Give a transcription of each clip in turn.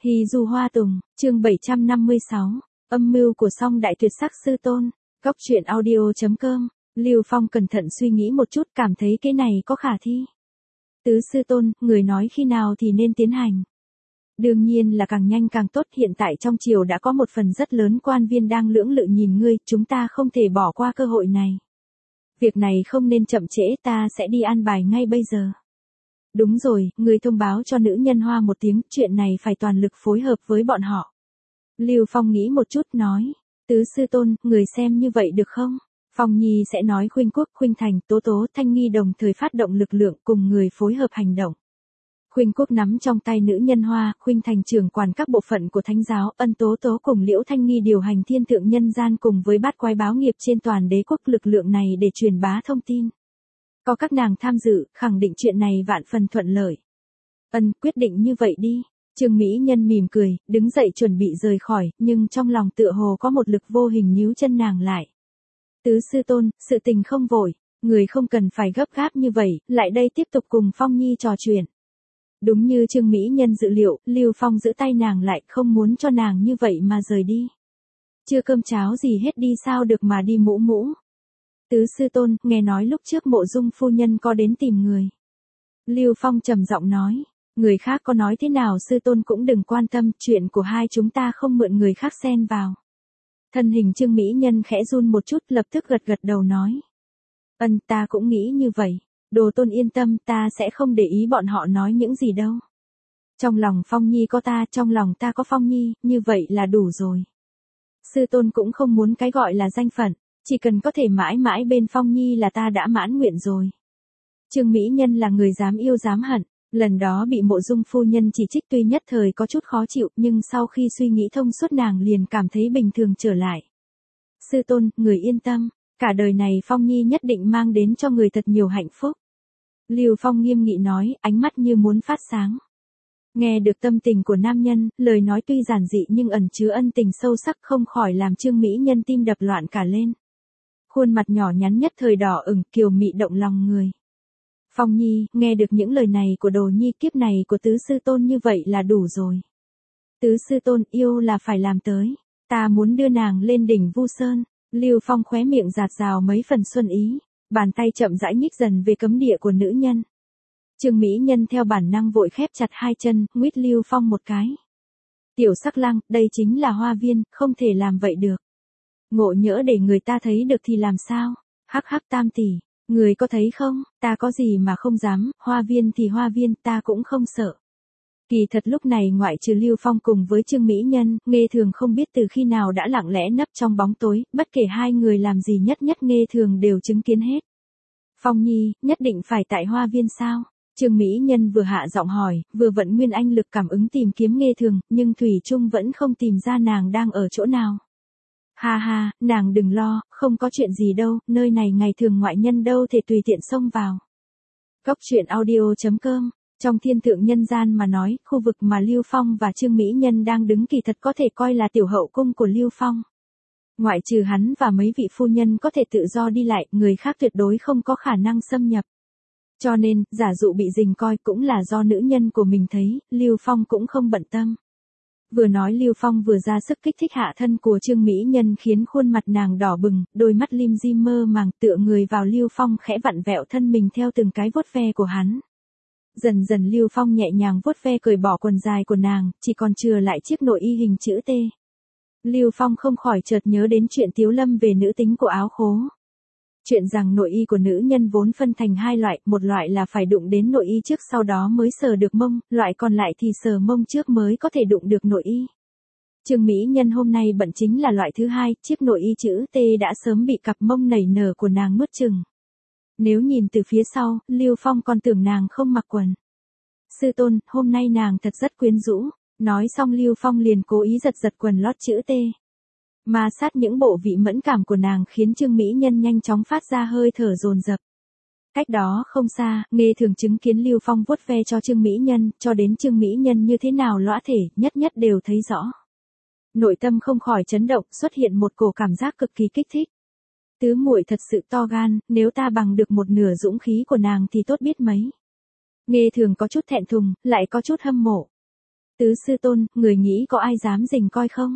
Hy du hoa tùng, chương 756, âm mưu của song đại tuyệt sắc sư tôn, góc truyện audio.com, Lưu Phong cẩn thận suy nghĩ một chút cảm thấy cái này có khả thi. Tứ sư tôn, người nói khi nào thì nên tiến hành. Đương nhiên là càng nhanh càng tốt, hiện tại trong triều đã có một phần rất lớn quan viên đang lưỡng lự nhìn ngươi, chúng ta không thể bỏ qua cơ hội này. Việc này không nên chậm trễ, ta sẽ đi an bài ngay bây giờ. Đúng rồi, người thông báo cho nữ nhân Hoa một tiếng, chuyện này phải toàn lực phối hợp với bọn họ. Lưu Phong nghĩ một chút nói, tứ sư tôn, người xem như vậy được không? Phong Nhi sẽ nói Khuynh Quốc, Khuynh Thành, Tố Tố, Thanh Nghi đồng thời phát động lực lượng cùng người phối hợp hành động. Khuynh Quốc nắm trong tay nữ nhân Hoa, Khuynh Thành trưởng quản các bộ phận của Thánh giáo, Ân Tố Tố cùng Liễu Thanh Nghi điều hành thiên thượng nhân gian cùng với bát quái báo nghiệp trên toàn đế quốc lực lượng này để truyền bá thông tin. Có các nàng tham dự, khẳng định chuyện này vạn phần thuận lợi. Quyết định như vậy đi. Trương Mỹ Nhân mỉm cười, đứng dậy chuẩn bị rời khỏi, nhưng trong lòng tựa hồ có một lực vô hình níu chân nàng lại. Tứ sư tôn, sự tình không vội, người không cần phải gấp gáp như vậy, lại đây tiếp tục cùng Phong Nhi trò chuyện. Đúng như Trương Mỹ Nhân dự liệu, Lưu Phong giữ tay nàng lại, không muốn cho nàng như vậy mà rời đi. Chưa cơm cháo gì hết đi sao được mà đi mũ mũ. Tứ sư tôn, nghe nói lúc trước Mộ Dung phu nhân có đến tìm người. Lưu Phong trầm giọng nói, người khác có nói thế nào sư tôn cũng đừng quan tâm, chuyện của hai chúng ta không mượn người khác xen vào. Thân hình Trương Mỹ Nhân khẽ run một chút, lập tức gật gật đầu nói. Ta cũng nghĩ như vậy, Đồ tôn yên tâm, ta sẽ không để ý bọn họ nói những gì đâu. Trong lòng Phong Nhi có ta, trong lòng ta có Phong Nhi, như vậy là đủ rồi. Sư tôn cũng không muốn cái gọi là danh phận. Chỉ cần có thể mãi mãi bên Phong Nhi là ta đã mãn nguyện rồi. Trương Mỹ Nhân là người dám yêu dám hận, lần đó bị Mộ Dung phu nhân chỉ trích tuy nhất thời có chút khó chịu, nhưng sau khi suy nghĩ thông suốt nàng liền cảm thấy bình thường trở lại. Sư tôn, người yên tâm, cả đời này Phong Nhi nhất định mang đến cho người thật nhiều hạnh phúc. Lưu Phong nghiêm nghị nói, ánh mắt như muốn phát sáng. Nghe được tâm tình của nam nhân, lời nói tuy giản dị nhưng ẩn chứa ân tình sâu sắc, không khỏi làm Trương Mỹ Nhân tim đập loạn cả lên. Khuôn mặt nhỏ nhắn nhất thời đỏ ửng, kiều mị động lòng người. Phong Nhi, nghe được những lời này của Đồ Nhi, kiếp này của tứ sư tôn như vậy là đủ rồi. Tứ sư tôn, yêu là phải làm tới. Ta muốn đưa nàng lên đỉnh Vu Sơn. Lưu Phong khóe miệng giạt rào mấy phần xuân ý, bàn tay chậm rãi nhích dần về cấm địa của nữ nhân. Trương Mỹ Nhân theo bản năng vội khép chặt hai chân, nguyết Lưu Phong một cái. Tiểu sắc lang, đây chính là hoa viên, không thể làm vậy được. Ngộ nhỡ để người ta thấy được thì làm sao? Hắc hắc tam tỷ, người có thấy không, ta có gì mà không dám, hoa viên thì hoa viên, ta cũng không sợ. Kỳ thật lúc này ngoại trừ Lưu Phong cùng với Trương Mỹ Nhân, Nghê Thường không biết từ khi nào đã lặng lẽ nấp trong bóng tối, bất kể hai người làm gì nhất Nghê Thường đều chứng kiến hết. Phong Nhi, nhất định phải tại hoa viên sao? Trương Mỹ Nhân vừa hạ giọng hỏi, vừa vận nguyên anh lực cảm ứng tìm kiếm Nghê Thường, nhưng thủy chung vẫn không tìm ra nàng đang ở chỗ nào. Ha ha, nàng đừng lo, không có chuyện gì đâu, nơi này ngày thường ngoại nhân đâu thể tùy tiện xông vào. Góc truyện audio.com, trong thiên thượng nhân gian mà nói, khu vực mà Lưu Phong và Trương Mỹ Nhân đang đứng kỳ thật có thể coi là tiểu hậu cung của Lưu Phong. Ngoại trừ hắn và mấy vị phu nhân có thể tự do đi lại, người khác tuyệt đối không có khả năng xâm nhập. Cho nên, giả dụ bị rình coi cũng là do nữ nhân của mình thấy, Lưu Phong cũng không bận tâm. Vừa nói Lưu Phong vừa ra sức kích thích hạ thân của Trương Mỹ Nhân khiến khuôn mặt nàng đỏ bừng, đôi mắt lim di mơ màng tựa người vào Lưu Phong khẽ vặn vẹo thân mình theo từng cái vuốt ve của hắn. Dần dần Lưu Phong nhẹ nhàng vuốt ve cởi bỏ quần dài của nàng, chỉ còn chừa lại chiếc nội y hình chữ T. Lưu Phong không khỏi chợt nhớ đến chuyện Tiếu Lâm về nữ tính của áo khố. Chuyện rằng nội y của nữ nhân vốn phân thành hai loại, một loại là phải đụng đến nội y trước sau đó mới sờ được mông, loại còn lại thì sờ mông trước mới có thể đụng được nội y. Trương Mỹ Nhân hôm nay bận chính là loại thứ hai, chiếc nội y chữ T đã sớm bị cặp mông nảy nở của nàng nuốt chừng. Nếu nhìn từ phía sau, Lưu Phong còn tưởng nàng không mặc quần. Sư tôn, hôm nay nàng thật rất quyến rũ, nói xong Lưu Phong liền cố ý giật giật quần lót chữ T. Ma sát những bộ vị mẫn cảm của nàng khiến Trương Mỹ Nhân nhanh chóng phát ra hơi thở dồn dập. Cách đó không xa, Nghê Thường chứng kiến Lưu Phong vuốt ve cho Trương Mỹ Nhân, cho đến Trương Mỹ Nhân như thế nào lõa thể, nhất đều thấy rõ. Nội tâm không khỏi chấn động, xuất hiện một cổ cảm giác cực kỳ kích thích. Tứ muội thật sự to gan, nếu ta bằng được một nửa dũng khí của nàng thì tốt biết mấy. Nghê Thường có chút thẹn thùng, lại có chút hâm mộ. Tứ sư tôn, người nghĩ có ai dám rình coi không?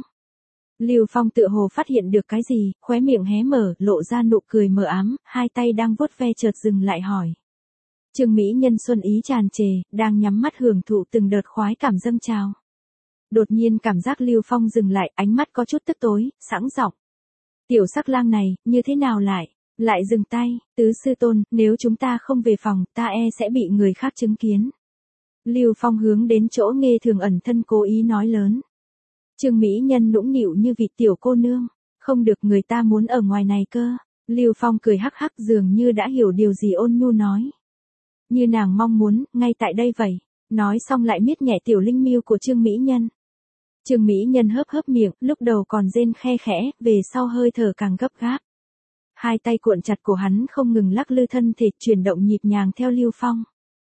Lưu Phong tựa hồ phát hiện được cái gì, khóe miệng hé mở, lộ ra nụ cười mờ ám, hai tay đang vuốt ve chợt dừng lại hỏi. Trương Mỹ Nhân xuân ý tràn trề, đang nhắm mắt hưởng thụ từng đợt khoái cảm dâng trào. Đột nhiên cảm giác Lưu Phong dừng lại, ánh mắt có chút tức tối, sẵn giọng. Tiểu sắc lang này, như thế nào lại dừng tay, tứ sư tôn, nếu chúng ta không về phòng, ta sẽ bị người khác chứng kiến. Lưu Phong hướng đến chỗ Nghê Thường ẩn thân cố ý nói lớn. Trương Mỹ Nhân nũng nịu như vịt tiểu cô nương, không được, người ta muốn ở ngoài này cơ. Lưu Phong cười hắc hắc dường như đã hiểu điều gì ôn nhu nói. Như nàng mong muốn, ngay tại đây vậy. Nói xong lại miết nhẹ tiểu linh miêu của Trương Mỹ Nhân. Trương Mỹ Nhân hớp hớp miệng, lúc đầu còn rên khe khẽ, về sau hơi thở càng gấp gáp. Hai tay cuộn chặt cổ hắn không ngừng lắc lư thân thể, chuyển động nhịp nhàng theo Lưu Phong.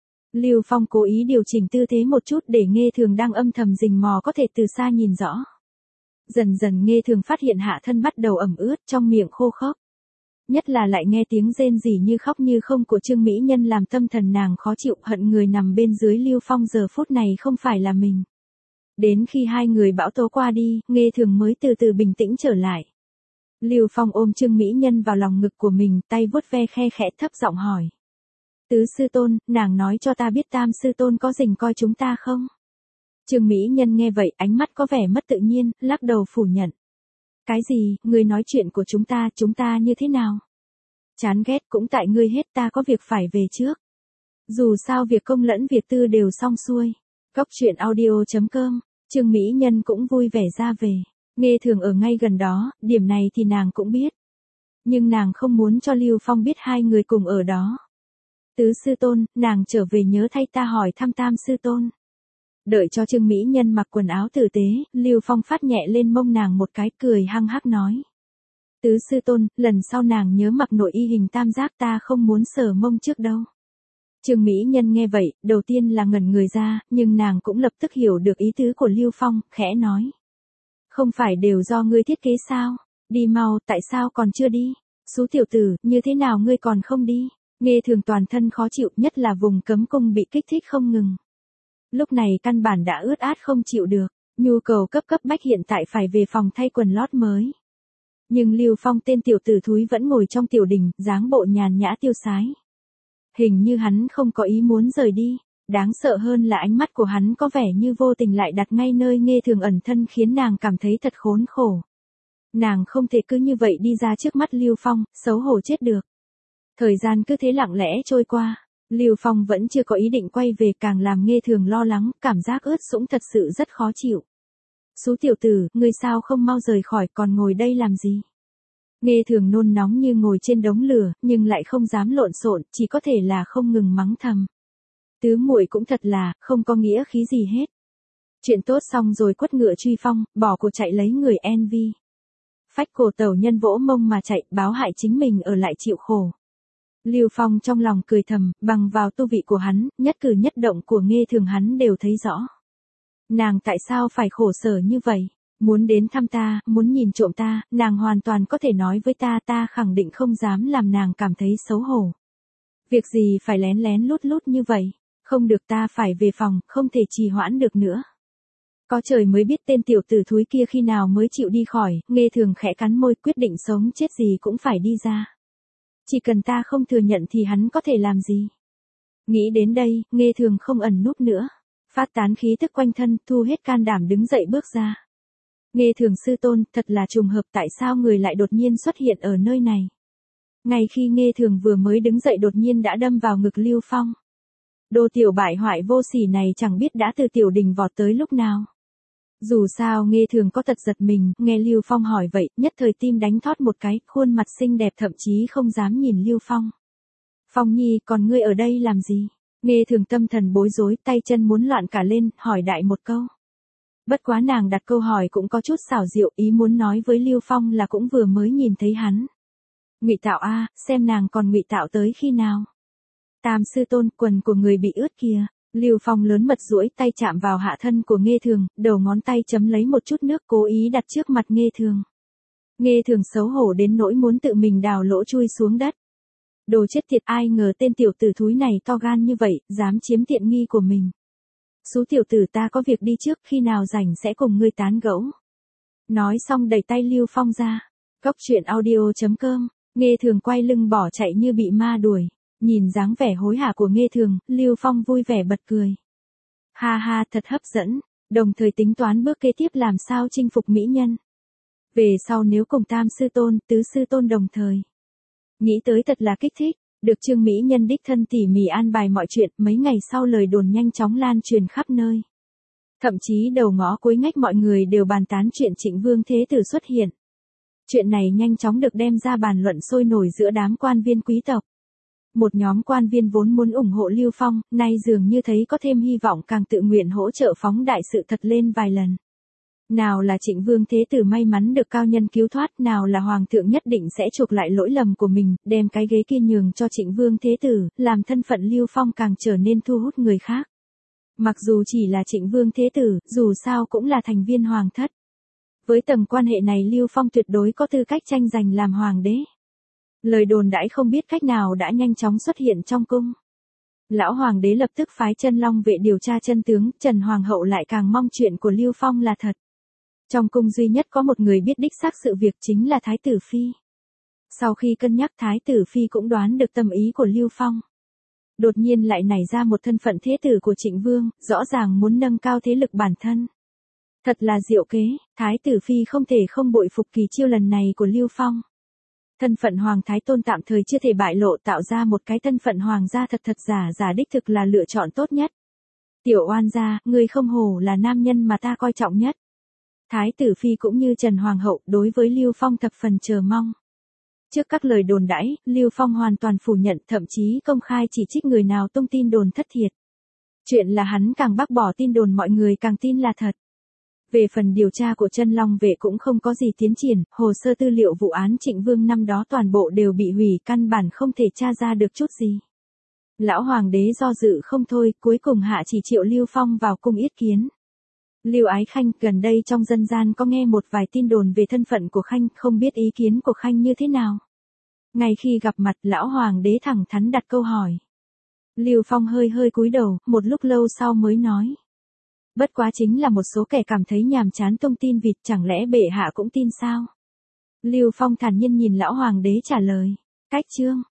Lưu Phong cố ý điều chỉnh tư thế một chút để Nghê Thường đang âm thầm rình mò có thể từ xa nhìn rõ. Dần dần Nghê Thường phát hiện hạ thân bắt đầu ẩm ướt, trong miệng khô khốc. Nhất là lại nghe tiếng rên rỉ như khóc như không của Trương Mỹ Nhân làm tâm thần nàng khó chịu, hận người nằm bên dưới Lưu Phong giờ phút này không phải là mình. Đến khi hai người bão tố qua đi, Nghê Thường mới từ từ bình tĩnh trở lại. Lưu Phong ôm Trương Mỹ Nhân vào lòng ngực của mình, tay vuốt ve khe khẽ thấp giọng hỏi. Tứ sư tôn, nàng nói cho ta biết tam sư tôn có rình coi chúng ta không? Trương Mỹ Nhân nghe vậy, ánh mắt có vẻ mất tự nhiên, lắc đầu phủ nhận. Cái gì, ngươi nói chuyện của chúng ta như thế nào? Chán ghét cũng tại ngươi hết, ta có việc phải về trước. Dù sao việc công lẫn việc tư đều xong xuôi. Góc truyện audio.com, Trương Mỹ Nhân cũng vui vẻ ra về. Nghê Thường ở ngay gần đó, điểm này thì nàng cũng biết. Nhưng nàng không muốn cho Lưu Phong biết hai người cùng ở đó. Tứ sư tôn, nàng trở về nhớ thay ta hỏi thăm tam sư tôn. Đợi cho Trương Mỹ Nhân mặc quần áo tử tế, Lưu Phong phát nhẹ lên mông nàng một cái, cười hăng hắc nói. Tứ sư tôn, lần sau nàng nhớ mặc nội y hình tam giác, ta không muốn sờ mông trước đâu. Trương Mỹ Nhân nghe vậy, đầu tiên là ngẩn người ra, nhưng nàng cũng lập tức hiểu được ý tứ của Lưu Phong, khẽ nói. Không phải đều do ngươi thiết kế sao? Đi mau, tại sao còn chưa đi? Xú tiểu tử, như thế nào ngươi còn không đi? Nghê Thường toàn thân khó chịu, nhất là vùng cấm cung bị kích thích không ngừng. Lúc này căn bản đã ướt át không chịu được, nhu cầu cấp bách hiện tại phải về phòng thay quần lót mới. Nhưng Lưu Phong tên tiểu tử thúi vẫn ngồi trong tiểu đình, dáng bộ nhàn nhã tiêu sái. Hình như hắn không có ý muốn rời đi, đáng sợ hơn là ánh mắt của hắn có vẻ như vô tình lại đặt ngay nơi Nghê Thường ẩn thân khiến nàng cảm thấy thật khốn khổ. Nàng không thể cứ như vậy đi ra trước mắt Lưu Phong, xấu hổ chết được. Thời gian cứ thế lặng lẽ trôi qua, Lưu Phong vẫn chưa có ý định quay về, càng làm Nghê Thường lo lắng, cảm giác ướt sũng thật sự rất khó chịu. Xú tiểu tử, ngươi sao không mau rời khỏi, còn ngồi đây làm gì? Nghê Thường nôn nóng như ngồi trên đống lửa, nhưng lại không dám lộn xộn, chỉ có thể là không ngừng mắng thầm. Tứ muội cũng thật là, không có nghĩa khí gì hết. Chuyện tốt xong rồi quất ngựa truy phong, bỏ cuộc chạy lấy người envy. Phách cổ tẩu nhân vỗ mông mà chạy, báo hại chính mình ở lại chịu khổ. Lưu Phong trong lòng cười thầm, bằng vào tu vị của hắn, nhất cử nhất động của Nghê Thường hắn đều thấy rõ. Nàng tại sao phải khổ sở như vậy? Muốn đến thăm ta, muốn nhìn trộm ta, nàng hoàn toàn có thể nói với ta, ta khẳng định không dám làm nàng cảm thấy xấu hổ. Việc gì phải lén lén lút lút như vậy? Không được, ta phải về phòng, không thể trì hoãn được nữa. Có trời mới biết tên tiểu tử thúi kia khi nào mới chịu đi khỏi, Nghê Thường khẽ cắn môi, quyết định sống chết gì cũng phải đi ra. Chỉ cần ta không thừa nhận thì hắn có thể làm gì? Nghĩ đến đây, Nghê Thường không ẩn núp nữa. Phát tán khí tức quanh thân, thu hết can đảm đứng dậy bước ra. Nghê Thường sư tôn, thật là trùng hợp, tại sao người lại đột nhiên xuất hiện ở nơi này? Ngay khi Nghê Thường vừa mới đứng dậy đột nhiên đã đâm vào ngực Lưu Phong. Đồ tiểu bại hoại vô sỉ này chẳng biết đã từ tiểu đình vọt tới lúc nào. Dù sao Nghê Thường có tật giật mình, nghe Lưu Phong hỏi vậy, nhất thời tim đánh thót một cái, khuôn mặt xinh đẹp thậm chí không dám nhìn Lưu Phong. Phong nhi, còn ngươi ở đây làm gì? Nghê Thường tâm thần bối rối, tay chân muốn loạn cả lên, hỏi đại một câu. Bất quá nàng đặt câu hỏi cũng có chút xảo diệu, ý muốn nói với Lưu Phong là cũng vừa mới nhìn thấy hắn. Ngụy tạo a, xem nàng còn ngụy tạo tới khi nào? Tam sư tôn, quần của người bị ướt kìa. Lưu Phong lớn mật duỗi tay chạm vào hạ thân của Nghê Thường, đầu ngón tay chấm lấy một chút nước cố ý đặt trước mặt Nghê Thường. Nghê Thường xấu hổ đến nỗi muốn tự mình đào lỗ chui xuống đất. Đồ chết tiệt, ai ngờ tên tiểu tử thúi này to gan như vậy, dám chiếm tiện nghi của mình. Xú tiểu tử ta có việc đi trước, khi nào rảnh sẽ cùng ngươi tán gẫu. Nói xong đẩy tay Lưu Phong ra. Cốc truyện audio.com, Nghê Thường quay lưng bỏ chạy như bị ma đuổi. Nhìn dáng vẻ hối hả của Nghê Thường, Lưu Phong vui vẻ bật cười. Ha ha, thật hấp dẫn, đồng thời tính toán bước kế tiếp làm sao chinh phục mỹ nhân. Về sau nếu cùng tam sư tôn, tứ sư tôn đồng thời. Nghĩ tới thật là kích thích, được Trương mỹ nhân đích thân tỉ mỉ an bài mọi chuyện, mấy ngày sau lời đồn nhanh chóng lan truyền khắp nơi. Thậm chí đầu ngõ cuối ngách mọi người đều bàn tán chuyện Trịnh Vương Thế Tử xuất hiện. Chuyện này nhanh chóng được đem ra bàn luận sôi nổi giữa đám quan viên quý tộc. Một nhóm quan viên vốn muốn ủng hộ Lưu Phong, nay dường như thấy có thêm hy vọng càng tự nguyện hỗ trợ phóng đại sự thật lên vài lần. Nào là Trịnh Vương Thế Tử may mắn được cao nhân cứu thoát, nào là Hoàng thượng nhất định sẽ chuộc lại lỗi lầm của mình, đem cái ghế kia nhường cho Trịnh Vương Thế Tử, làm thân phận Lưu Phong càng trở nên thu hút người khác. Mặc dù chỉ là Trịnh Vương Thế Tử, dù sao cũng là thành viên hoàng thất. Với tầng quan hệ này Lưu Phong tuyệt đối có tư cách tranh giành làm hoàng đế. Lời đồn đãi không biết cách nào đã nhanh chóng xuất hiện trong cung. Lão hoàng đế lập tức phái Chân Long vệ điều tra chân tướng, Trần Hoàng hậu lại càng mong chuyện của Lưu Phong là thật. Trong cung duy nhất có một người biết đích xác sự việc chính là Thái tử Phi. Sau khi cân nhắc Thái tử Phi cũng đoán được tâm ý của Lưu Phong. Đột nhiên lại nảy ra một thân phận thế tử của Trịnh Vương, rõ ràng muốn nâng cao thế lực bản thân. Thật là diệu kế, Thái tử Phi không thể không bội phục kỳ chiêu lần này của Lưu Phong. Thân phận Hoàng Thái Tôn tạm thời chưa thể bại lộ, tạo ra một cái thân phận Hoàng gia thật giả đích thực là lựa chọn tốt nhất. Tiểu oan gia, ngươi không hổ là nam nhân mà ta coi trọng nhất. Thái tử Phi cũng như Trần Hoàng hậu đối với Lưu Phong thập phần chờ mong. Trước các lời đồn đãi, Lưu Phong hoàn toàn phủ nhận, thậm chí công khai chỉ trích người nào tung tin đồn thất thiệt. Chuyện là hắn càng bác bỏ tin đồn mọi người càng tin là thật. Về phần điều tra của Chân Long vệ cũng không có gì tiến triển, hồ sơ tư liệu vụ án Trịnh Vương năm đó toàn bộ đều bị hủy, căn bản không thể tra ra được chút gì. Lão hoàng đế do dự không thôi, cuối cùng hạ chỉ triệu Lưu Phong vào cung yết kiến. Lưu Ái Khanh, gần đây trong dân gian có nghe một vài tin đồn về thân phận của Khanh, không biết ý kiến của Khanh như thế nào. Ngay khi gặp mặt, lão hoàng đế thẳng thắn đặt câu hỏi. Lưu Phong hơi cúi đầu, một lúc lâu sau mới nói. Bất quá chính là một số kẻ cảm thấy nhàm chán tung tin vịt, chẳng lẽ bệ hạ cũng tin sao? Lưu Phong thản nhiên nhìn lão hoàng đế trả lời. Cách chương.